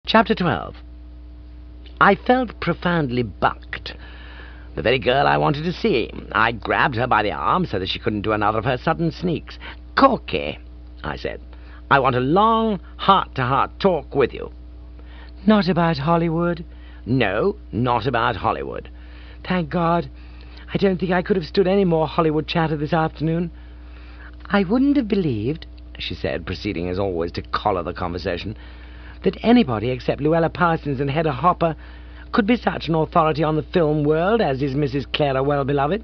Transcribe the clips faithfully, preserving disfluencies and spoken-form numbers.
Chapter twelve. I felt profoundly bucked. The very girl I wanted to see. I grabbed her by the arm so that she couldn't do another of her sudden sneaks. "Corky," I said, "I want a long, heart-to-heart talk with you." "Not about Hollywood?" "No, not about Hollywood." "Thank God. I don't think I could have stood any more Hollywood chatter this afternoon." "I wouldn't have believed," she said, proceeding as always to collar the conversation, "that anybody except Luella Parsons and Hedda Hopper could be such an authority on the film world as is Missus Clara Well-Beloved.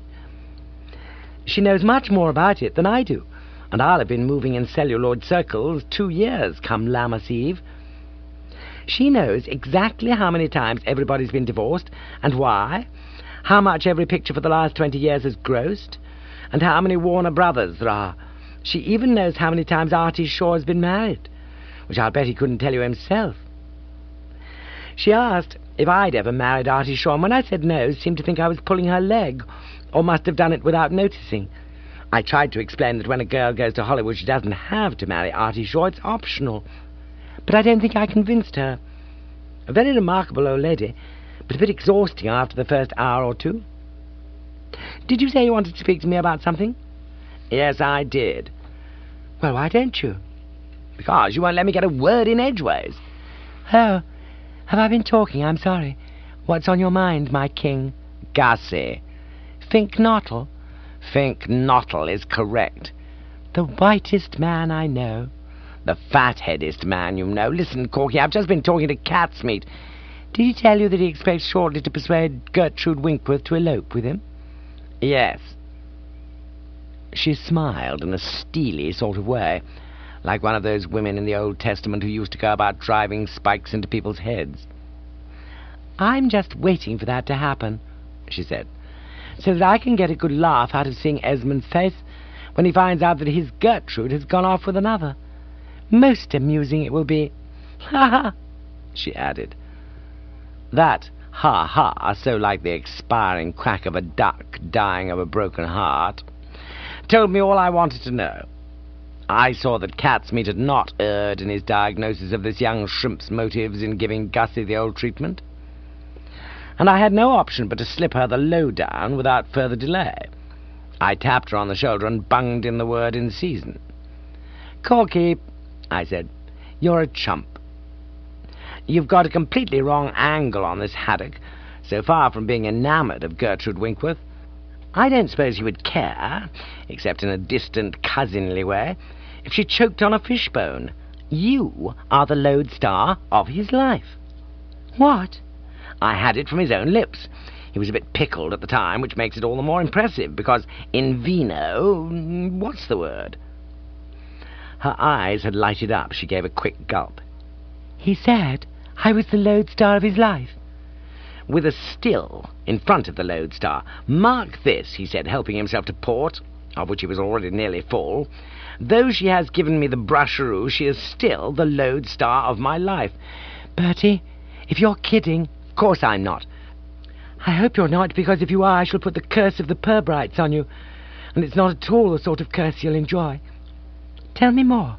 She knows much more about it than I do, and I'll have been moving in celluloid circles two years come Lammas Eve. She knows exactly how many times everybody's been divorced, and why, how much every picture for the last twenty years has grossed, and how many Warner Brothers there are. She even knows how many times Artie Shaw has been married, which I'll bet he couldn't tell you himself. She asked if I'd ever married Artie Shaw, and when I said no, seemed to think I was pulling her leg, or must have done it without noticing. I tried to explain that when a girl goes to Hollywood, she doesn't have to marry Artie Shaw, it's optional. But I don't think I convinced her. A very remarkable old lady, but a bit exhausting after the first hour or two. Did you say you wanted to speak to me about something?" "Yes, I did." "Well, why don't you?" "Because you won't let me get a word in edgeways." "Oh, have I been talking? I'm sorry. What's on your mind, my king?" "Gussie." "Fink Nottle?" "Fink Nottle is correct." "The whitest man I know." "The fat-headest man you know. Listen, Corky, I've just been talking to Catsmeat." "Did he tell you that he expects shortly to persuade Gertrude Winkworth to elope with him?" "Yes." She smiled in a steely sort of way, like one of those women in the Old Testament who used to go about driving spikes into people's heads. "I'm just waiting for that to happen," she said, "so that I can get a good laugh out of seeing Esmond's face when he finds out that his Gertrude has gone off with another. Most amusing it will be. Ha ha," she added. That ha-ha, so like the expiring quack of a duck dying of a broken heart, told me all I wanted to know. I saw that Catsmeat had not erred in his diagnosis of this young shrimp's motives in giving Gussie the old treatment, and I had no option but to slip her the lowdown without further delay. I tapped her on the shoulder and bunged in the word in season. "Corky," I said, "you're a chump. You've got a completely wrong angle on this haddock. So far from being enamoured of Gertrude Winkworth, I don't suppose you would care, except in a distant, cousinly way, if she choked on a fishbone. You are the lodestar of his life." "What?" "I had it from his own lips. He was a bit pickled at the time, which makes it all the more impressive, because in vino... what's the word?" Her eyes had lighted up. She gave a quick gulp. "He said I was the lodestar of his life?" "With a still in front of the lodestar. Mark this," he said, helping himself to port, of which he was already nearly full. "Though she has given me the brusheroo, she is still the lodestar of my life." "Bertie, if you're kidding—" "Of course I'm not." "I hope you're not, because if you are, I shall put the curse of the Purbrights on you, and it's not at all the sort of curse you'll enjoy. Tell me more."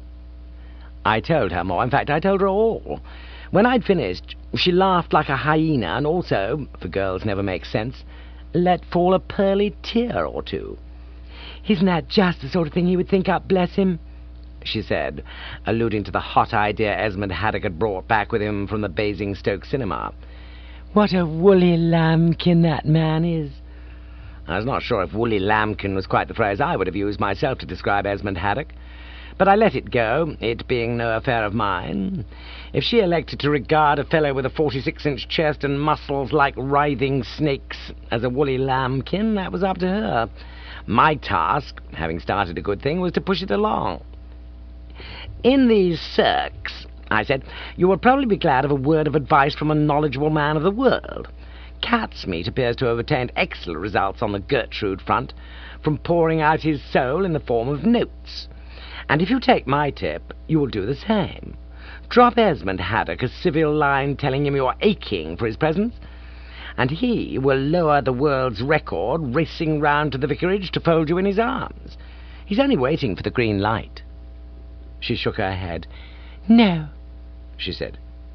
I told her more. In fact, I told her all. When I'd finished, she laughed like a hyena, and also, for girls never make sense, let fall a pearly tear or two. "Isn't that just the sort of thing he would think up, bless him?" she said, alluding to the hot idea Esmond Haddock had brought back with him from the Basingstoke cinema. "What a woolly lambkin that man is." I was not sure if woolly lambkin was quite the phrase I would have used myself to describe Esmond Haddock, but I let it go, it being no affair of mine. If she elected to regard a fellow with a forty-six inch chest and muscles like writhing snakes as a woolly lambkin, that was up to her. My task, having started a good thing, was to push it along. "In these cirques," I said, "you will probably be glad of a word of advice from a knowledgeable man of the world. Catsmeat appears to have attained excellent results on the Gertrude front, from pouring out his soul in the form of notes. And if you take my tip, you will do the same. Drop Esmond Haddock a civil line telling him you're aching for his presence, and he will lower the world's record racing round to the vicarage to fold you in his arms. He's only waiting for the green light." She shook her head. "No," she said.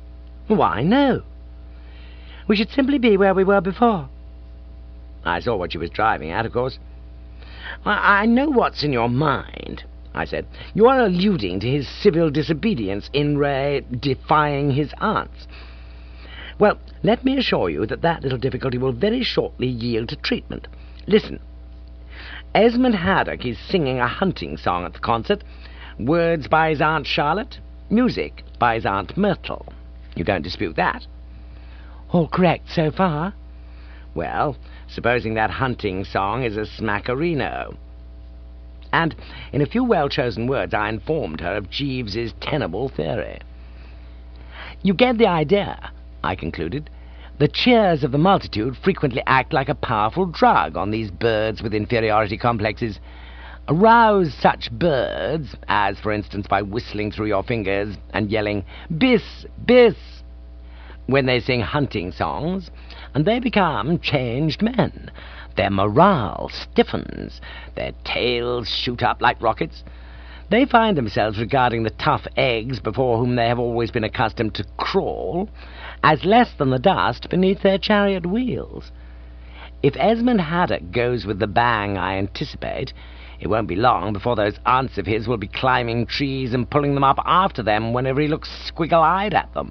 Why, no. We should simply be where we were before. I saw what she was driving at, of course. Well, I know what's in your mind, I said. You are alluding to his civil disobedience in Ray defying his aunts. Well, let me assure you that that little difficulty will very shortly yield to treatment. Listen. Esmond Haddock is singing a hunting song at the concert. Words by his Aunt Charlotte, music by his Aunt Myrtle. You don't dispute that? All correct so far. Well, supposing that hunting song is a smackerino. And in a few well-chosen words I informed her of Jeeves's tenable theory. You get the idea, I concluded. The cheers of the multitude frequently act like a powerful drug on these birds with inferiority complexes. Arouse such birds, as for instance by whistling through your fingers and yelling, "Bis, bis," when they sing hunting songs, and they become changed men. Their morale stiffens, their tails shoot up like rockets. They find themselves regarding the tough eggs before whom they have always been accustomed to crawl as less than the dust beneath their chariot wheels. If Esmond Haddock goes with the bang I anticipate, it won't be long before those aunts of his will be climbing trees and pulling them up after them whenever he looks squiggle-eyed at them.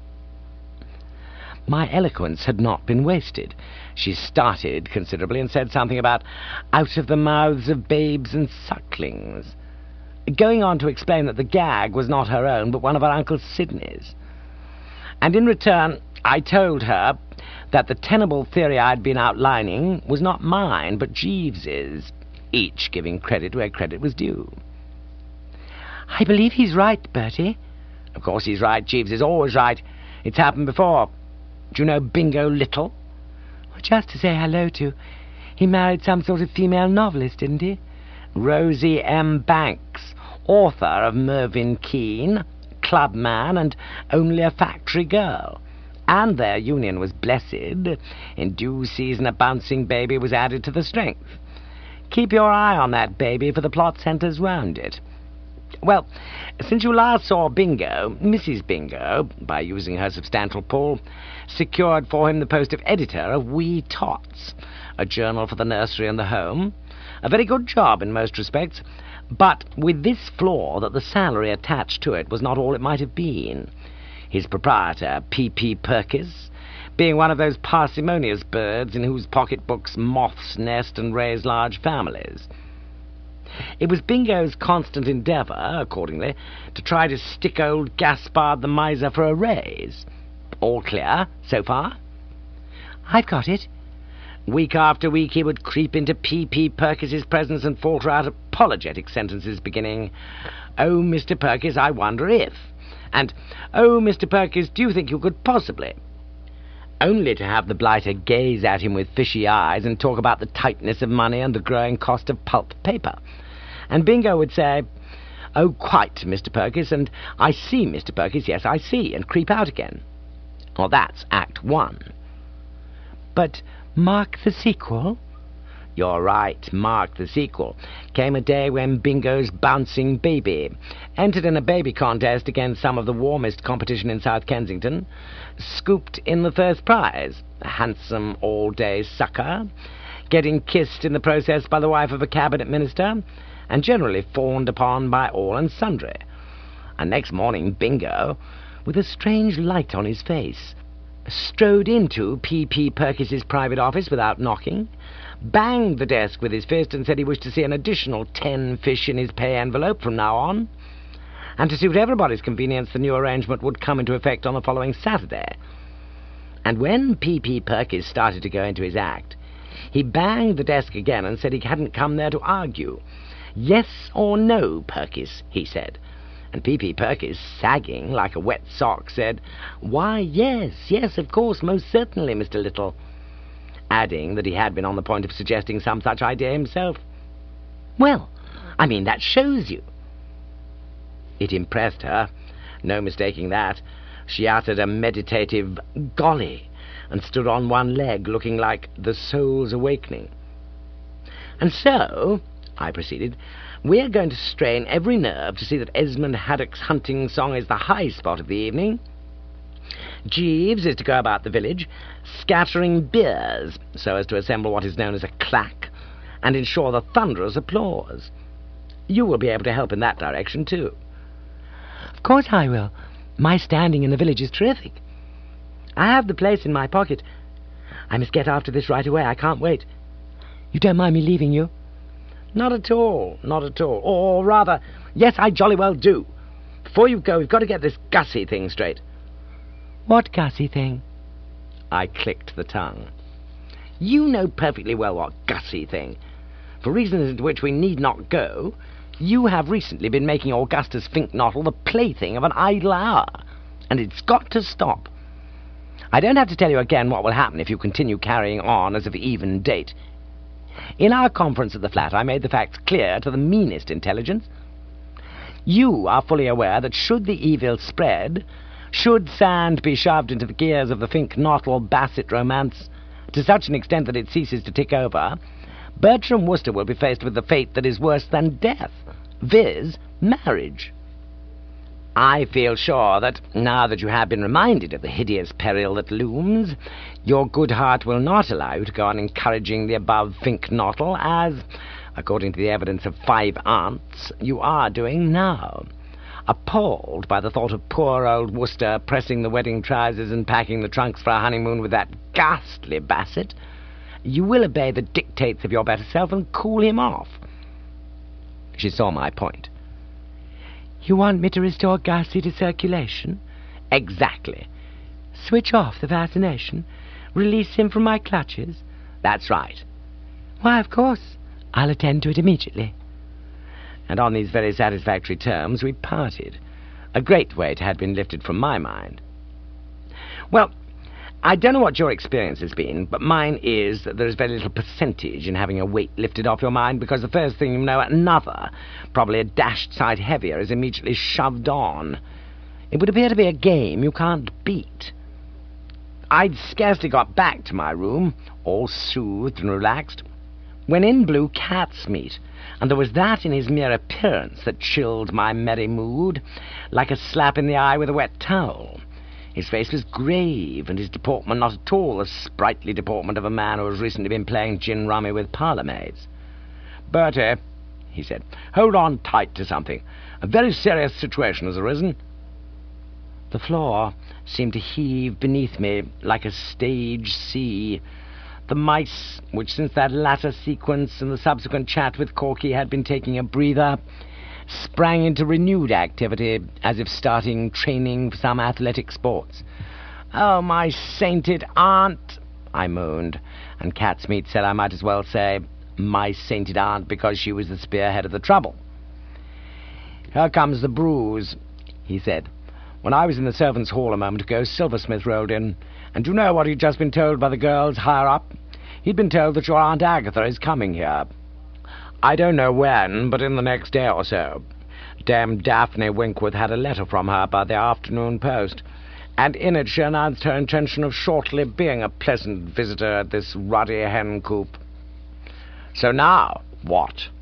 My eloquence had not been wasted. She started considerably and said something about out of the mouths of babes and sucklings, going on to explain that the gag was not her own, but one of her Uncle Sidney's. And in return, I told her that the tenable theory I'd been outlining was not mine, but Jeeves's, each giving credit where credit was due. I believe he's right, Bertie. Of course he's right. Jeeves is always right. It's happened before. Do you know Bingo Little? Just to say hello to. He married some sort of female novelist, didn't he? Rosie M. Banks, author of Mervyn Keane, Clubman, and Only a Factory Girl. And their union was blessed. In due season a bouncing baby was added to the strength. Keep your eye on that baby, for the plot centres round it. Well, since you last saw Bingo, Missus Bingo, by using her substantial pull, secured for him the post of editor of Wee Tots, a journal for the nursery and the home. A very good job in most respects, but with this flaw that the salary attached to it was not all it might have been. His proprietor, P P Perkis, being one of those parsimonious birds in whose pocketbooks moths nest and raise large families. It was Bingo's constant endeavour, accordingly, to try to stick old Gaspard the miser for a raise. All clear, so far? I've got it. Week after week he would creep into P P Perkis's presence and falter out apologetic sentences beginning, "Oh, Mister Perkis, I wonder if," and "Oh, Mister Perkis, do you think you could possibly?" Only to have the blighter gaze at him with fishy eyes and talk about the tightness of money and the growing cost of pulp paper. And Bingo would say, "Oh, quite, Mister Perkis," and "I see, Mister Perkis, yes, I see," and creep out again. Well, that's Act One. But mark the sequel. You're right, mark the sequel. Came a day when Bingo's bouncing baby entered in a baby contest against some of the warmest competition in South Kensington, scooped in the first prize, a handsome all-day sucker, getting kissed in the process by the wife of a cabinet minister, and generally fawned upon by all and sundry. And next morning Bingo, with a strange light on his face, strode into P P Perkis's private office without knocking, banged the desk with his fist and said he wished to see an additional ten fish in his pay envelope from now on, and to suit everybody's convenience the new arrangement would come into effect on the following Saturday. And when P P Perkis started to go into his act, he banged the desk again and said he hadn't come there to argue. "Yes or no, Perkis," he said. And P P Perkis, sagging like a wet sock, said, "Why, yes, yes, of course, most certainly, Mister Little," adding that he had been on the point of suggesting some such idea himself. Well, I mean, that shows you. It impressed her, no mistaking that. She uttered a meditative "golly," and stood on one leg, looking like the soul's awakening. "And so," I proceeded, "we're going to strain every nerve to see that Esmond Haddock's hunting song is the high spot of the evening. Jeeves is to go about the village, scattering beers, so as to assemble what is known as a claque, and ensure the thunderous applause. You will be able to help in that direction, too. Of course I will. My standing in the village is terrific. I have the place in my pocket. I must get after this right away. I can't wait. You don't mind me leaving you? Not at all, not at all. Or rather, yes, I jolly well do. Before you go, we've got to get this Gussie thing straight. What Gussie thing? I clicked the tongue. You know perfectly well what Gussie thing. For reasons into which we need not go, you have recently been making Augustus Fink-Nottle the plaything of an idle hour, and it's got to stop. I don't have to tell you again what will happen if you continue carrying on as of even date. In our conference at the flat, I made the facts clear to the meanest intelligence. You are fully aware that should the evil spread, should sand be shoved into the gears of the Fink-Nottle-Bassett romance to such an extent that it ceases to tick over, Bertram Wooster will be faced with the fate that is worse than death, viz., marriage. I feel sure that, now that you have been reminded of the hideous peril that looms, your good heart will not allow you to go on encouraging the above Fink-Nottle, as, according to the evidence of five aunts, you are doing now. Appalled by the thought of poor old Wooster pressing the wedding trousers and packing the trunks for a honeymoon with that ghastly Bassett, you will obey the dictates of your better self and cool him off. She saw my point. You want me to restore Gussie to circulation? Exactly. Switch off the fascination? Release him from my clutches? That's right. Why, of course. I'll attend to it immediately. And on these very satisfactory terms we parted. A great weight had been lifted from my mind. Well, I don't know what your experience has been, but mine is that there is very little percentage in having a weight lifted off your mind, because the first thing you know, another, probably a dashed sight heavier, is immediately shoved on. It would appear to be a game you can't beat. I'd scarcely got back to my room, all soothed and relaxed, when in blew Catsmeat, and there was that in his mere appearance that chilled my merry mood, like a slap in the eye with a wet towel. His face was grave, and his deportment not at all the sprightly deportment of a man who has recently been playing gin-rummy with parlour-maids. "Bertie," he said, "hold on tight to something. A very serious situation has arisen." The floor seemed to heave beneath me like a stage sea. The mice, which since that latter sequence and the subsequent chat with Corky had been taking a breather, sprang into renewed activity, as if starting training for some athletic sports. "Oh, my sainted aunt," I moaned, and Catsmeat said I might as well say, "my sainted aunt," because she was the spearhead of the trouble. "Here comes the bruise," he said. "When I was in the servants' hall a moment ago, Silversmith rolled in, and do you know what he'd just been told by the girls higher up? He'd been told that your Aunt Agatha is coming here. I don't know when, but in the next day or so. Dame Daphne Winkworth had a letter from her by the afternoon post, and in it she announced her intention of shortly being a pleasant visitor at this ruddy hen coop. So now, what?"